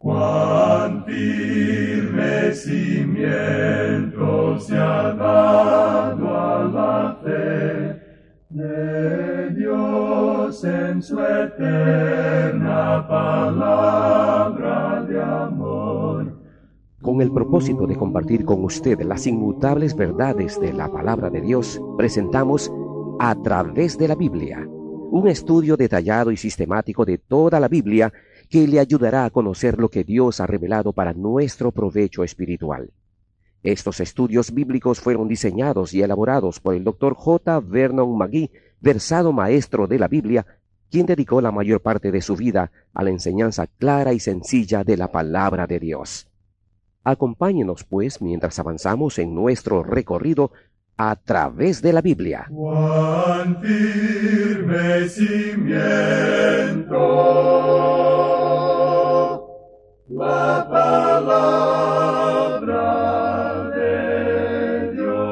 Cuán firme cimiento se ha dado a la fe de Dios en su eterna palabra de amor. Con el propósito de compartir con usted las inmutables verdades de la palabra de Dios, presentamos A Través de la Biblia, un estudio detallado y sistemático de toda la Biblia que le ayudará a conocer lo que Dios ha revelado para nuestro provecho espiritual. Estos estudios bíblicos fueron diseñados y elaborados por el Dr. J. Vernon McGee, versado maestro de la Biblia, quien dedicó la mayor parte de su vida a la enseñanza clara y sencilla de la palabra de Dios. Acompáñenos, pues, mientras avanzamos en nuestro recorrido a través de la Biblia. Cuán firme cimiento la palabra de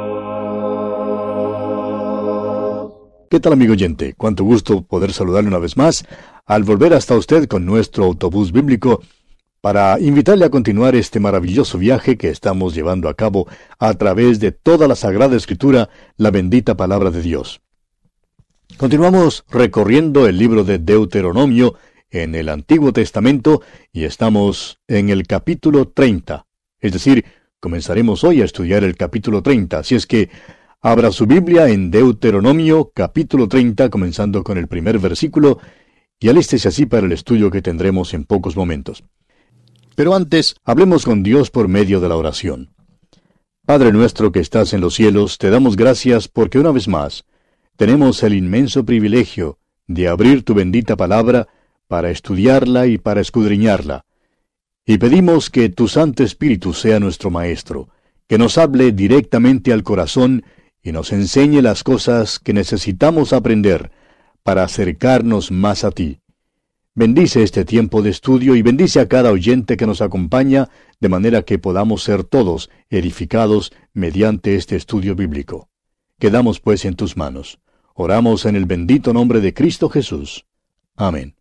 Dios. ¿Qué tal, amigo oyente? Cuánto gusto poder saludarle una vez más al volver hasta usted con nuestro autobús bíblico para invitarle a continuar este maravilloso viaje que estamos llevando a cabo a través de toda la Sagrada Escritura, la bendita palabra de Dios. Continuamos recorriendo el libro de Deuteronomio en el Antiguo Testamento y estamos en el capítulo 30. Es decir, comenzaremos hoy a estudiar el capítulo 30, así es que abra su Biblia en Deuteronomio capítulo 30, comenzando con el primer versículo, y alístese así para el estudio que tendremos en pocos momentos. Pero antes, hablemos con Dios por medio de la oración. Padre nuestro que estás en los cielos, te damos gracias porque una vez más tenemos el inmenso privilegio de abrir tu bendita palabra para estudiarla y para escudriñarla. Y pedimos que tu Santo Espíritu sea nuestro Maestro, que nos hable directamente al corazón y nos enseñe las cosas que necesitamos aprender para acercarnos más a ti. Bendice este tiempo de estudio y bendice a cada oyente que nos acompaña, de manera que podamos ser todos edificados mediante este estudio bíblico. Quedamos pues en tus manos. Oramos en el bendito nombre de Cristo Jesús. Amén.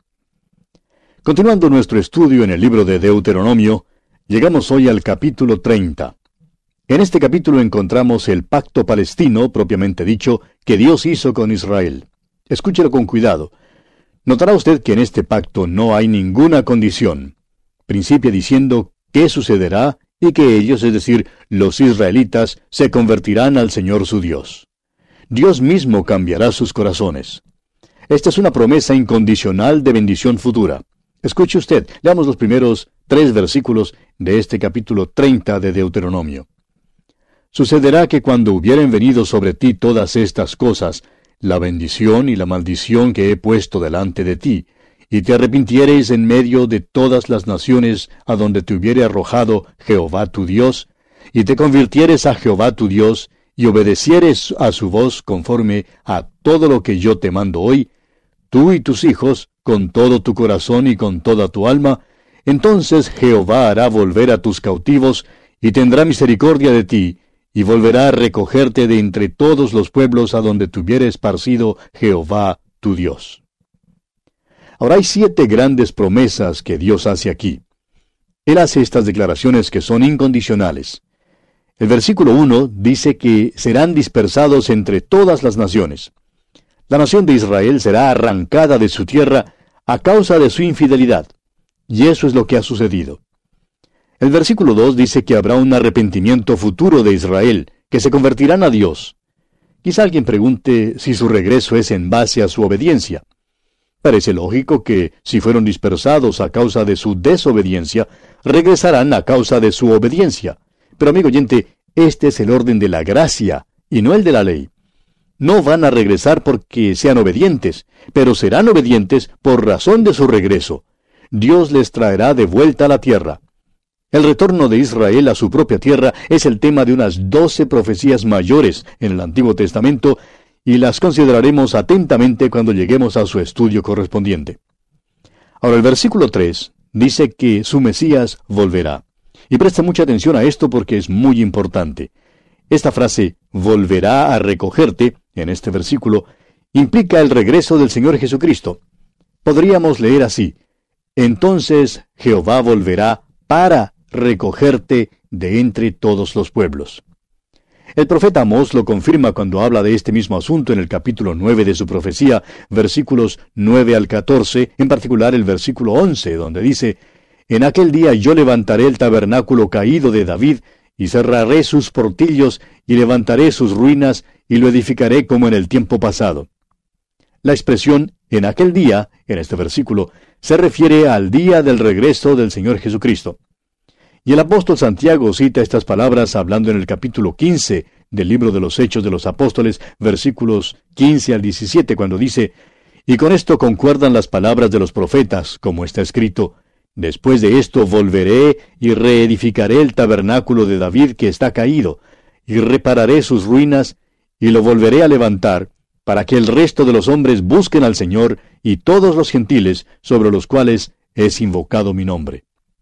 Continuando nuestro estudio en el libro de Deuteronomio, llegamos hoy al capítulo 30. En este capítulo encontramos el pacto palestino, propiamente dicho, que Dios hizo con Israel. Escúchelo con cuidado. Notará usted que en este pacto no hay ninguna condición. Principia diciendo qué sucederá y que ellos, es decir, los israelitas, se convertirán al Señor su Dios. Dios mismo cambiará sus corazones. Esta es una promesa incondicional de bendición futura. Escuche usted, leamos los primeros 3 versículos de este capítulo 30 de Deuteronomio. Sucederá que cuando hubieren venido sobre ti todas estas cosas, la bendición y la maldición que he puesto delante de ti, y te arrepintiereis en medio de todas las naciones a donde te hubiere arrojado Jehová tu Dios, y te convirtieres a Jehová tu Dios, y obedecieres a su voz conforme a todo lo que yo te mando hoy, tú y tus hijos, con todo tu corazón y con toda tu alma, entonces Jehová hará volver a tus cautivos, y tendrá misericordia de ti, y volverá a recogerte de entre todos los pueblos a donde te hubiere esparcido Jehová tu Dios. Ahora hay 7 grandes promesas que Dios hace aquí. Él hace estas declaraciones que son incondicionales. El versículo 1 dice que serán dispersados entre todas las naciones. La nación de Israel será arrancada de su tierra a causa de su infidelidad. Y eso es lo que ha sucedido. El versículo 2 dice que habrá un arrepentimiento futuro de Israel, que se convertirán a Dios. Quizá alguien pregunte si su regreso es en base a su obediencia. Parece lógico que, si fueron dispersados a causa de su desobediencia, regresarán a causa de su obediencia. Pero, amigo oyente, este es el orden de la gracia, y no el de la ley. No van a regresar porque sean obedientes, pero serán obedientes por razón de su regreso. Dios les traerá de vuelta a la tierra. El retorno de Israel a su propia tierra es el tema de unas 12 profecías mayores en el Antiguo Testamento, y las consideraremos atentamente cuando lleguemos a su estudio correspondiente. Ahora el versículo 3 dice que su Mesías volverá. Y presta mucha atención a esto porque es muy importante. Esta frase, volverá a recogerte, en este versículo, implica el regreso del Señor Jesucristo. Podríamos leer así: entonces Jehová volverá para recogerte de entre todos los pueblos. El profeta Amós lo confirma cuando habla de este mismo asunto en el capítulo 9 de su profecía, versículos 9 al 14, en particular el versículo 11, donde dice: En aquel día yo levantaré el tabernáculo caído de David, y cerraré sus portillos, y levantaré sus ruinas, y lo edificaré como en el tiempo pasado. La expresión en aquel día, en este versículo, se refiere al día del regreso del Señor Jesucristo. Y el apóstol Santiago cita estas palabras hablando en el capítulo 15 del libro de los Hechos de los Apóstoles, versículos 15 al 17, cuando dice: Y con esto concuerdan las palabras de los profetas, como está escrito: Después de esto volveré y reedificaré el tabernáculo de David que está caído, y repararé sus ruinas, y lo volveré a levantar, para que el resto de los hombres busquen al Señor y todos los gentiles sobre los cuales es invocado mi nombre.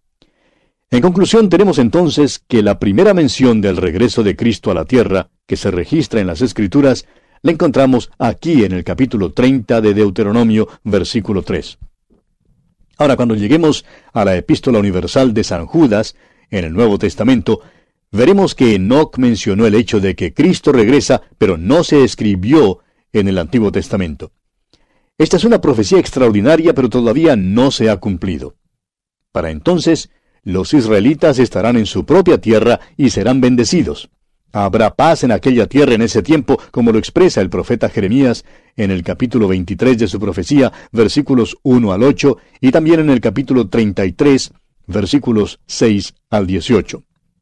En conclusión, tenemos entonces que la primera mención del regreso de Cristo a la tierra, que se registra en las Escrituras, la encontramos aquí en el capítulo 30 de Deuteronomio, versículo 3. Ahora, cuando lleguemos a la Epístola Universal de San Judas, en el Nuevo Testamento, veremos que Enoc mencionó el hecho de que Cristo regresa, pero no se escribió en el Antiguo Testamento. Esta es una profecía extraordinaria, pero todavía no se ha cumplido. Para entonces, los israelitas estarán en su propia tierra y serán bendecidos. Habrá paz en aquella tierra en ese tiempo, como lo expresa el profeta Jeremías en el capítulo 23 de su profecía, versículos 1 al 8, y también en el capítulo 33, versículos 6 al 18.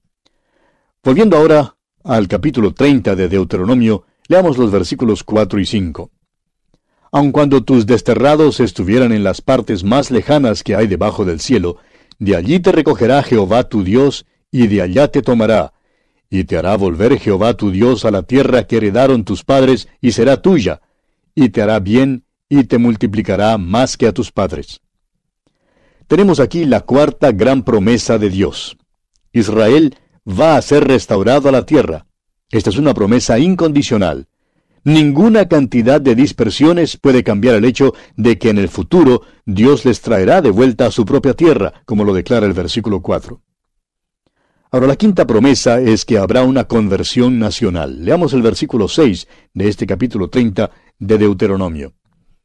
Volviendo ahora al capítulo 30 de Deuteronomio, leamos los versículos 4 y 5. Aun cuando tus desterrados estuvieran en las partes más lejanas que hay debajo del cielo, de allí te recogerá Jehová tu Dios, y de allá te tomará, y te hará volver Jehová tu Dios a la tierra que heredaron tus padres, y será tuya, y te hará bien, y te multiplicará más que a tus padres. Tenemos aquí la cuarta gran promesa de Dios. Israel va a ser restaurado a la tierra. Esta es una promesa incondicional. Ninguna cantidad de dispersiones puede cambiar el hecho de que en el futuro Dios les traerá de vuelta a su propia tierra, como lo declara el versículo 4. Ahora, la quinta promesa es que habrá una conversión nacional. Leamos el versículo 6 de este capítulo 30 de Deuteronomio.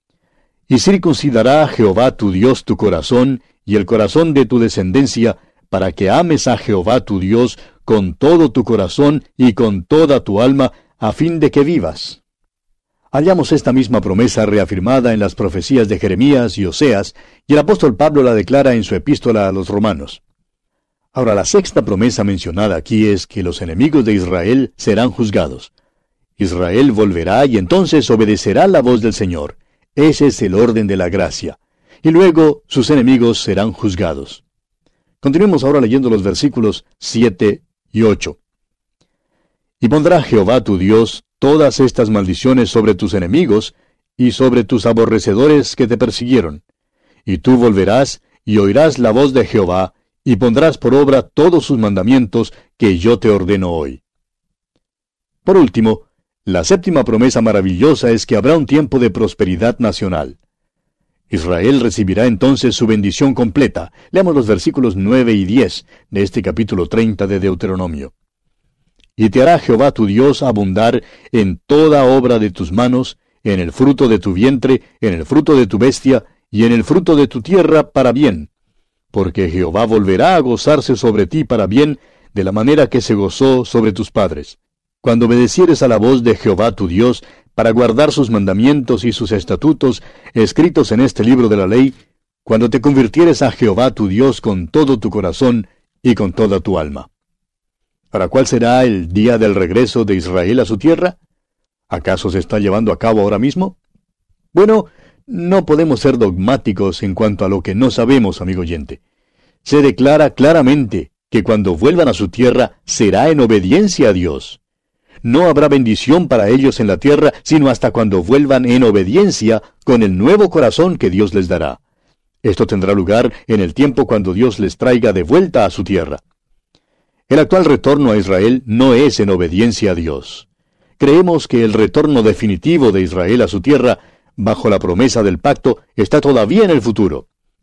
Y circuncidará Jehová tu Dios tu corazón y el corazón de tu descendencia, para que ames a Jehová tu Dios con todo tu corazón y con toda tu alma, a fin de que vivas. Hallamos esta misma promesa reafirmada en las profecías de Jeremías y Oseas, y el apóstol Pablo la declara en su epístola a los romanos. Ahora, la sexta promesa mencionada aquí es que los enemigos de Israel serán juzgados. Israel volverá y entonces obedecerá la voz del Señor. Ese es el orden de la gracia. Y luego sus enemigos serán juzgados. Continuemos ahora leyendo los versículos 7 y 8. Y pondrá Jehová tu Dios todas estas maldiciones sobre tus enemigos y sobre tus aborrecedores que te persiguieron. Y tú volverás y oirás la voz de Jehová, y pondrás por obra todos sus mandamientos que yo te ordeno hoy. Por último, la séptima promesa maravillosa es que habrá un tiempo de prosperidad nacional. Israel recibirá entonces su bendición completa. Leamos los versículos 9 y 10 de este capítulo 30 de Deuteronomio. Y te hará Jehová tu Dios abundar en toda obra de tus manos, en el fruto de tu vientre, en el fruto de tu bestia, y en el fruto de tu tierra para bien. Porque Jehová volverá a gozarse sobre ti para bien, de la manera que se gozó sobre tus padres. Cuando obedecieres a la voz de Jehová tu Dios, para guardar sus mandamientos y sus estatutos, escritos en este libro de la ley, cuando te convirtieres a Jehová tu Dios con todo tu corazón y con toda tu alma. ¿Para cuál será el día del regreso de Israel a su tierra? ¿Acaso se está llevando a cabo ahora mismo? Bueno, no podemos ser dogmáticos en cuanto a lo que no sabemos, amigo oyente. Se declara claramente que cuando vuelvan a su tierra será en obediencia a Dios. No habrá bendición para ellos en la tierra, sino hasta cuando vuelvan en obediencia con el nuevo corazón que Dios les dará. Esto tendrá lugar en el tiempo cuando Dios les traiga de vuelta a su tierra. El actual retorno a Israel no es en obediencia a Dios. Creemos que el retorno definitivo de Israel a su tierra, bajo la promesa del pacto, está todavía en el futuro.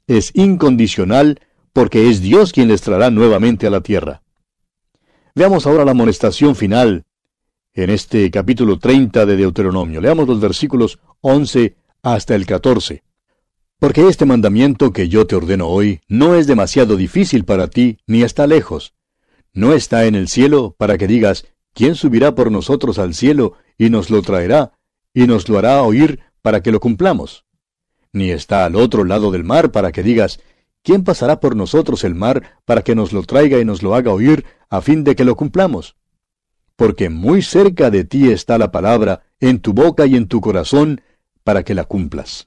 es incondicional, porque es Dios quien les traerá nuevamente a la tierra. Veamos ahora la amonestación final en este capítulo 30 de Deuteronomio. Leamos los versículos 11 hasta el 14. Porque este mandamiento que yo te ordeno hoy no es demasiado difícil para ti, ni está lejos. No está en el cielo para que digas, ¿quién subirá por nosotros al cielo y nos lo traerá, y nos lo hará oír para que lo cumplamos? Ni está al otro lado del mar para que digas, ¿quién pasará por nosotros el mar para que nos lo traiga y nos lo haga oír a fin de que lo cumplamos? Porque muy cerca de ti está la palabra, en tu boca y en tu corazón, para que la cumplas.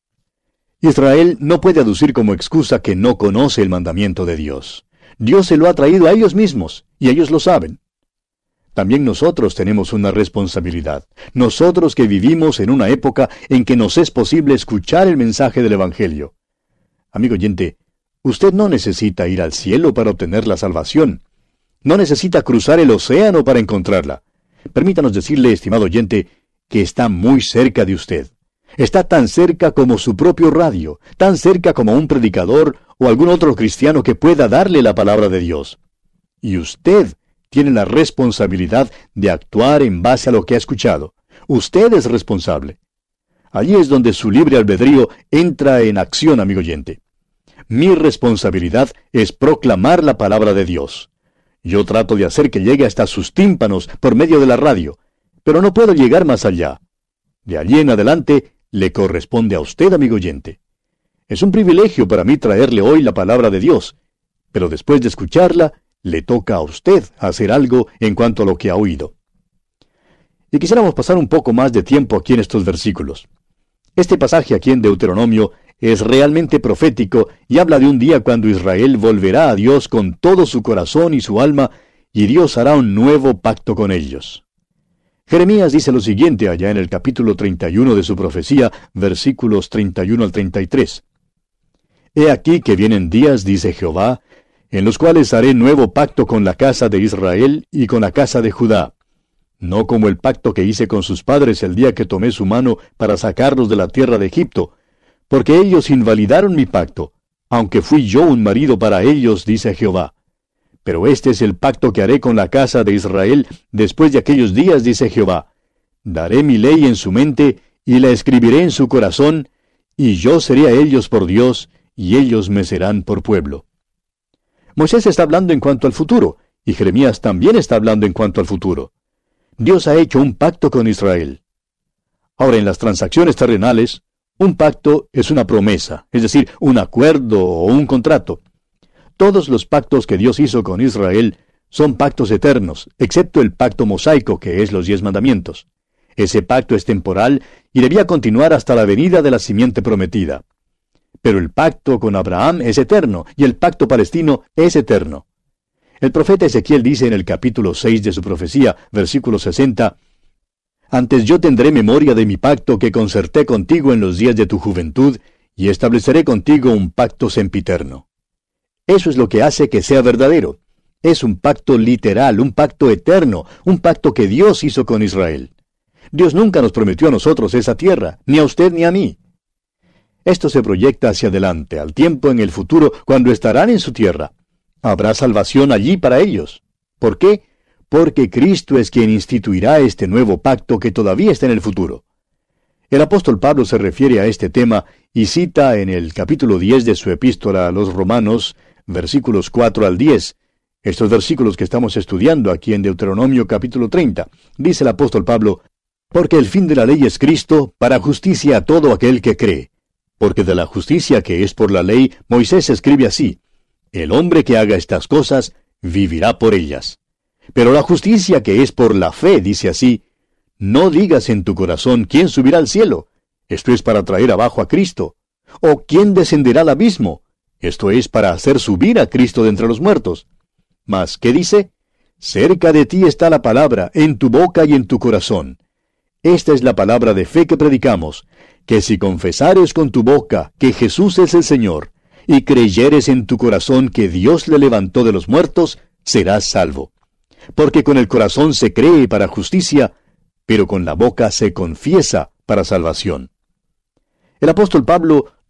Israel no puede aducir como excusa que no conoce el mandamiento de Dios. Dios se lo ha traído a ellos mismos, y ellos lo saben. También nosotros tenemos una responsabilidad. Nosotros que vivimos en una época en que nos es posible escuchar el mensaje del Evangelio. Amigo oyente, usted no necesita ir al cielo para obtener la salvación. No necesita cruzar el océano para encontrarla. Permítanos decirle, estimado oyente, que está muy cerca de usted. Está tan cerca como su propio radio, tan cerca como un predicador o algún otro cristiano que pueda darle la palabra de Dios. Y usted tiene la responsabilidad de actuar en base a lo que ha escuchado. Usted es responsable. Allí es donde su libre albedrío entra en acción, amigo oyente. Mi responsabilidad es proclamar la palabra de Dios. Yo trato de hacer que llegue hasta sus tímpanos por medio de la radio, pero no puedo llegar más allá. De allí en adelante, le corresponde a usted, amigo oyente. Es un privilegio para mí traerle hoy la palabra de Dios, pero después de escucharla, le toca a usted hacer algo en cuanto a lo que ha oído. Y quisiéramos pasar un poco más de tiempo aquí en estos versículos. Este pasaje aquí en Deuteronomio es realmente profético y habla de un día cuando Israel volverá a Dios con todo su corazón y su alma, y Dios hará un nuevo pacto con ellos. Jeremías dice lo siguiente allá en el capítulo 31 de su profecía, versículos 31 al 33. He aquí que vienen días, dice Jehová, en los cuales haré nuevo pacto con la casa de Israel y con la casa de Judá. No como el pacto que hice con sus padres el día que tomé su mano para sacarlos de la tierra de Egipto, porque ellos invalidaron mi pacto, aunque fui yo un marido para ellos, dice Jehová. Pero este es el pacto que haré con la casa de Israel después de aquellos días, dice Jehová. Daré mi ley en su mente, y la escribiré en su corazón, y yo seré a ellos por Dios, y ellos me serán por pueblo. Moisés está hablando en cuanto al futuro, y Jeremías también está hablando en cuanto al futuro. Dios ha hecho un pacto con Israel. Ahora, en las transacciones terrenales, un pacto es una promesa, es decir, un acuerdo o un contrato. Todos los pactos que Dios hizo con Israel son pactos eternos, excepto el pacto mosaico, que es los 10 mandamientos. Ese pacto es temporal y debía continuar hasta la venida de la simiente prometida. Pero el pacto con Abraham es eterno, y el pacto palestino es eterno. El profeta Ezequiel dice en el capítulo 6 de su profecía, versículo 60, «Antes yo tendré memoria de mi pacto que concerté contigo en los días de tu juventud, y estableceré contigo un pacto sempiterno». Eso es lo que hace que sea verdadero. Es un pacto literal, un pacto eterno, un pacto que Dios hizo con Israel. Dios nunca nos prometió a nosotros esa tierra, ni a usted ni a mí. Esto se proyecta hacia adelante, al tiempo en el futuro, cuando estarán en su tierra. Habrá salvación allí para ellos. ¿Por qué? Porque Cristo es quien instituirá este nuevo pacto que todavía está en el futuro. El apóstol Pablo se refiere a este tema y cita en el capítulo 10 de su epístola a los Romanos, versículos 4 al 10, estos versículos que estamos estudiando aquí en Deuteronomio capítulo 30. Dice el apóstol Pablo, «Porque el fin de la ley es Cristo, para justicia a todo aquel que cree. Porque de la justicia que es por la ley, Moisés escribe así, el hombre que haga estas cosas, vivirá por ellas. Pero la justicia que es por la fe, dice así, no digas en tu corazón quién subirá al cielo, esto es para traer abajo a Cristo, o quién descenderá al abismo, esto es para hacer subir a Cristo de entre los muertos. Mas, ¿qué dice? Cerca de ti está la palabra, en tu boca y en tu corazón. Esta es la palabra de fe que predicamos, que si confesares con tu boca que Jesús es el Señor, y creyeres en tu corazón que Dios le levantó de los muertos, serás salvo. Porque con el corazón se cree para justicia, pero con la boca se confiesa para salvación. El apóstol Pablo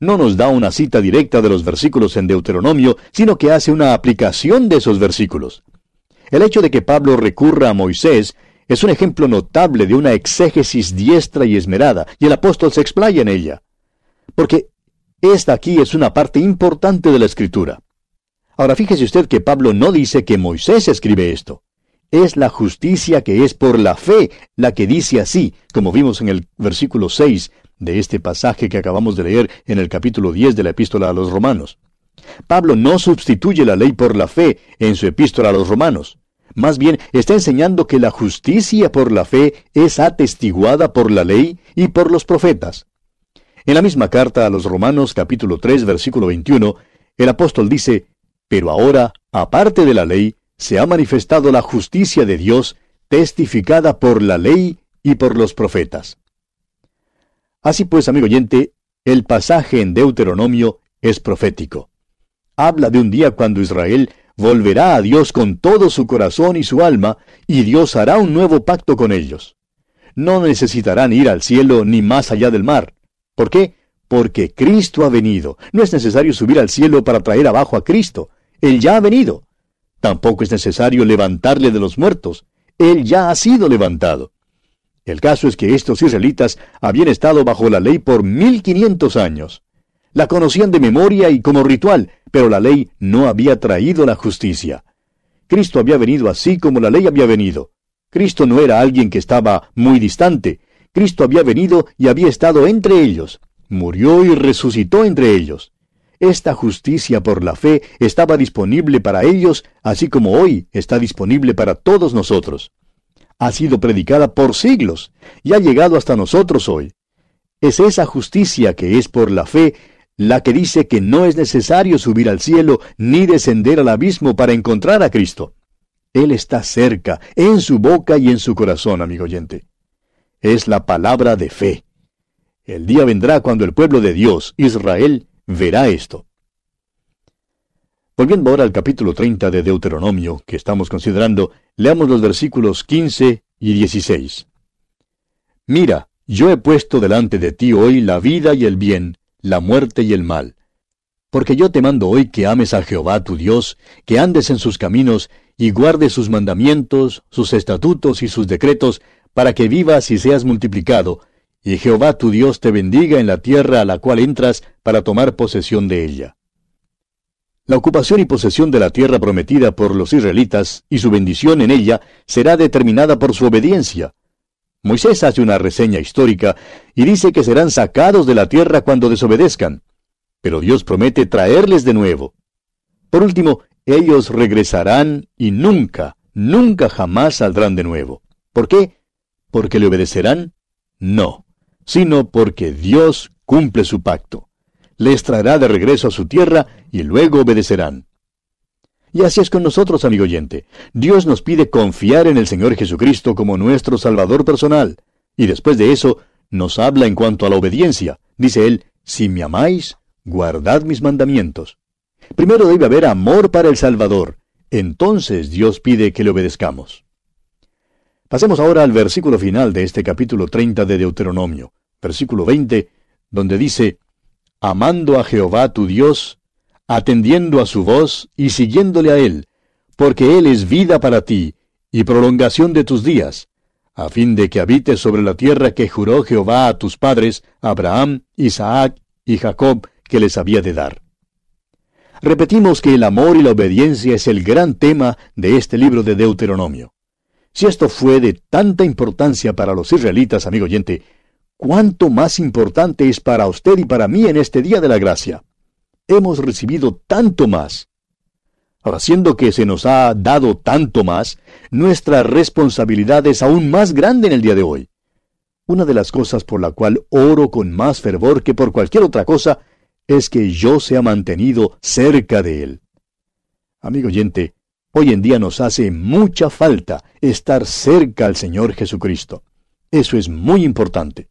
no nos da una cita directa de los versículos en Deuteronomio, sino que hace una aplicación de esos versículos. El hecho de que Pablo recurra a Moisés es un ejemplo notable de una exégesis diestra y esmerada, y el apóstol se explaya en ella. Porque esta aquí es una parte importante de la Escritura. Ahora fíjese usted que Pablo no dice que Moisés escribe esto. Es la justicia que es por la fe la que dice así, como vimos en el versículo 6 de este pasaje que acabamos de leer en el capítulo 10 de la Epístola a los Romanos. Pablo no sustituye la ley por la fe en su Epístola a los Romanos. Más bien, está enseñando que la justicia por la fe es atestiguada por la ley y por los profetas. En la misma carta a los Romanos, capítulo 3, versículo 21, el apóstol dice, «Pero ahora, aparte de la ley, se ha manifestado la justicia de Dios, testificada por la ley y por los profetas». Así pues, amigo oyente, el pasaje en Deuteronomio es profético. Habla de un día cuando Israel volverá a Dios con todo su corazón y su alma, y Dios hará un nuevo pacto con ellos. No necesitarán ir al cielo ni más allá del mar. ¿Por qué? Porque Cristo ha venido. No es necesario subir al cielo para traer abajo a Cristo. Él ya ha venido. Tampoco es necesario levantarle de los muertos. Él ya ha sido levantado. El caso es que estos israelitas habían estado bajo la ley por 1500 años. La conocían de memoria y como ritual, pero la ley no había traído la justicia. Cristo había venido así como la ley había venido. Cristo no era alguien que estaba muy distante. Cristo había venido y había estado entre ellos. Murió y resucitó entre ellos. Esta justicia por la fe estaba disponible para ellos, así como hoy está disponible para todos nosotros. Ha sido predicada por siglos y ha llegado hasta nosotros hoy. Es esa justicia que es por la fe la que dice que no es necesario subir al cielo ni descender al abismo para encontrar a Cristo. Él está cerca, en su boca y en su corazón, amigo oyente. Es la palabra de fe. El día vendrá cuando el pueblo de Dios, Israel, verá esto. Volviendo ahora al capítulo 30 de Deuteronomio, que estamos considerando, leamos los versículos 15 y 16. «Mira, yo he puesto delante de ti hoy la vida y el bien, la muerte y el mal. Porque yo te mando hoy que ames a Jehová tu Dios, que andes en sus caminos, y guardes sus mandamientos, sus estatutos y sus decretos, para que vivas y seas multiplicado, y Jehová tu Dios te bendiga en la tierra a la cual entras para tomar posesión de ella». La ocupación y posesión de la tierra prometida por los israelitas y su bendición en ella será determinada por su obediencia. Moisés hace una reseña histórica y dice que serán sacados de la tierra cuando desobedezcan, pero Dios promete traerles de nuevo. Por último, ellos regresarán y nunca, nunca jamás saldrán de nuevo. ¿Por qué? ¿Porque le obedecerán? No, sino porque Dios cumple su pacto. Les traerá de regreso a su tierra y luego obedecerán. Y así es con nosotros, amigo oyente. Dios nos pide confiar en el Señor Jesucristo como nuestro Salvador personal. Y después de eso, nos habla en cuanto a la obediencia. Dice Él, si me amáis, guardad mis mandamientos. Primero debe haber amor para el Salvador. Entonces Dios pide que le obedezcamos. Pasemos ahora al versículo final de este capítulo 30 de Deuteronomio, versículo 20, donde dice, amando a Jehová tu Dios, atendiendo a su voz y siguiéndole a Él, porque Él es vida para ti y prolongación de tus días, a fin de que habites sobre la tierra que juró Jehová a tus padres, Abraham, Isaac y Jacob, que les había de dar. Repetimos que el amor y la obediencia es el gran tema de este libro de Deuteronomio. Si esto fue de tanta importancia para los israelitas, amigo oyente, ¿cuánto más importante es para usted y para mí en este día de la gracia? Hemos recibido tanto más. Ahora, siendo que se nos ha dado tanto más, nuestra responsabilidad es aún más grande en el día de hoy. Una de las cosas por la cual oro con más fervor que por cualquier otra cosa es que yo sea mantenido cerca de Él. Amigo oyente, hoy en día nos hace mucha falta estar cerca al Señor Jesucristo. Eso es muy importante.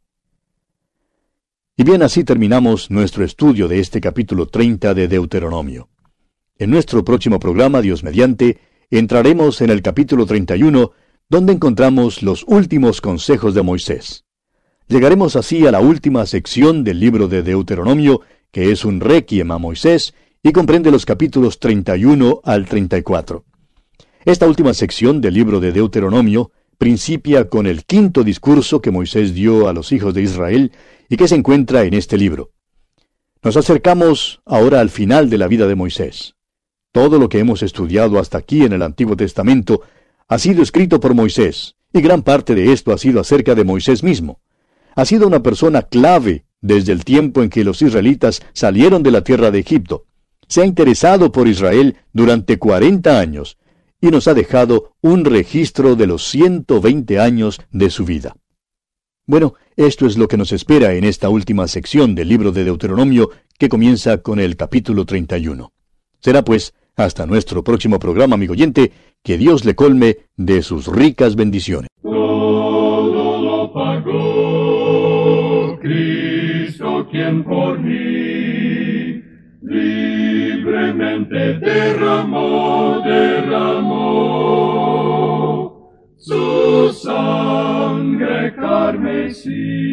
Y bien, así terminamos nuestro estudio de este capítulo 30 de Deuteronomio. En nuestro próximo programa, Dios mediante, entraremos en el capítulo 31, donde encontramos los últimos consejos de Moisés. Llegaremos así a la última sección del libro de Deuteronomio, que es un requiem a Moisés, y comprende los capítulos 31 al 34. Esta última sección del libro de Deuteronomio principia con el quinto discurso que Moisés dio a los hijos de Israel y que se encuentra en este libro. Nos acercamos ahora al final de la vida de Moisés. Todo lo que hemos estudiado hasta aquí en el Antiguo Testamento ha sido escrito por Moisés, y gran parte de esto ha sido acerca de Moisés mismo. Ha sido una persona clave desde el tiempo en que los israelitas salieron de la tierra de Egipto. Se ha interesado por Israel durante 40 años y nos ha dejado un registro de los 120 años de su vida. Bueno, esto es lo que nos espera en esta última sección del libro de Deuteronomio, que comienza con el capítulo 31. Será pues hasta nuestro próximo programa, amigo oyente, que Dios le colme de sus ricas bendiciones. Todo lo pagó Cristo, quien por mí libremente derramó su sangre carmesí.